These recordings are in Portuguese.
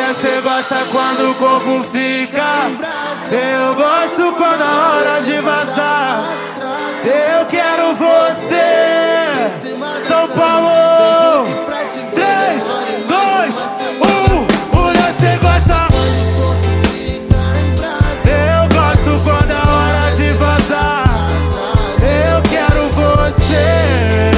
Mulher, cê gosta quando o corpo fica. Eu gosto quando a hora de vazar. Eu quero você. São Paulo. 3, 2, 1. Mulher, cê gosta. Eu gosto quando a hora de vazar. Eu quero você.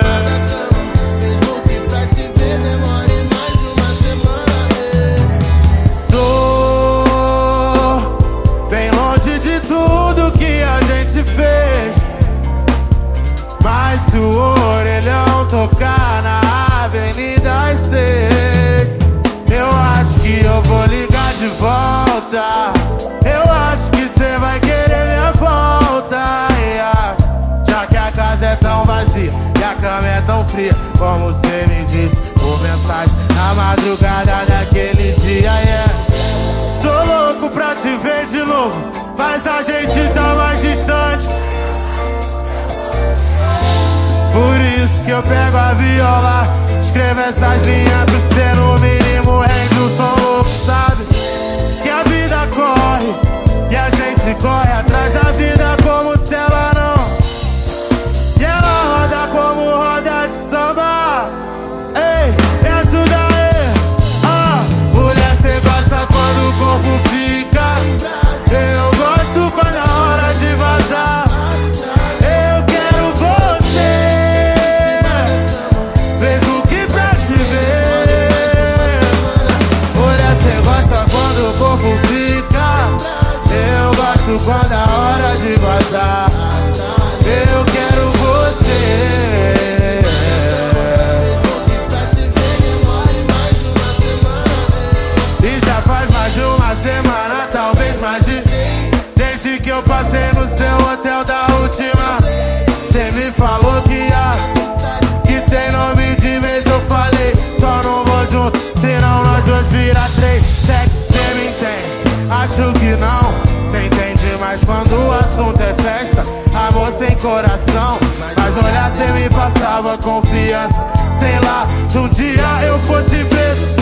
Mas se o orelhão tocar na Avenida 6, eu acho que eu vou ligar de volta. Eu acho que cê vai querer minha volta, yeah. Já que a casa é tão vazia e a cama é tão fria, como cê me disse por mensagem na madrugada daquele dia, yeah. Tô louco pra te ver de novo, mas a gente tá mais distante. Por isso que eu pego a viola, escrevo essas linhas pro cê, no mínimo rende um som louco, sabe? Que a vida corre e a gente corre atrás da vida como se ela não. E ela roda como roda de samba. Ei, me ajuda aí. Mulher, cê gosta quando o corpo fica. Eu gosto quando é hora de vazar. Quando a hora de vazar, eu quero você. E já faz mais de uma semana, talvez mais de, desde que eu passei no seu hotel da última. Cê me falou que tem nome de vez, eu falei, só não vou junto, senão nós dois vira 3. Sexo, cê me entende? Acho que não. Cê entende, mas quando o assunto é festa, amor sem coração. Mas no olhar cê me passava confiança. Sei lá, se um dia eu fosse preso.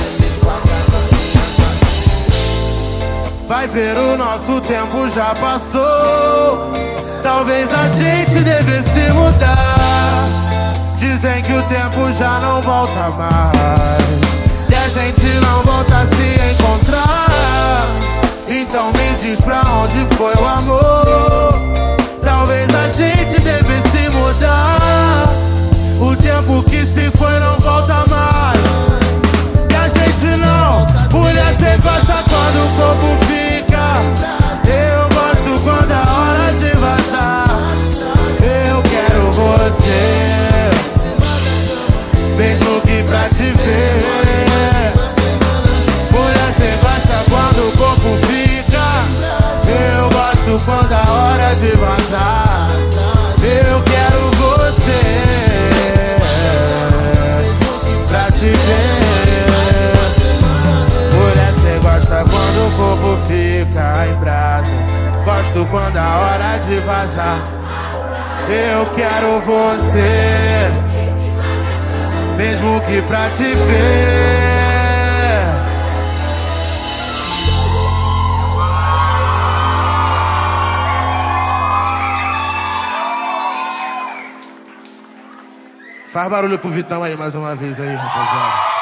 Vai ver, o nosso tempo já passou. Talvez a gente devesse mudar. Dizem que o tempo já não volta mais, e a gente não volta a se encontrar. Então me diz pra onde foi o amor. Talvez a gente devesse mudar. O tempo que se foi não volta mais, e a gente não. Mulher, cê gosta quando o corpo fica. Eu gosto quando é hora de vazar. Eu quero você, mesmo que pra te ver. Mulher, cê gosta quando o corpo fica. Eu gosto quando a hora de vazar. Eu quero você, pra te ver. Mulher, cê gosta quando o corpo fica em brasa. Gosto quando a hora de vazar. Eu quero você, mesmo que pra te ver. Faz barulho pro Vitão aí mais uma vez aí, rapaziada.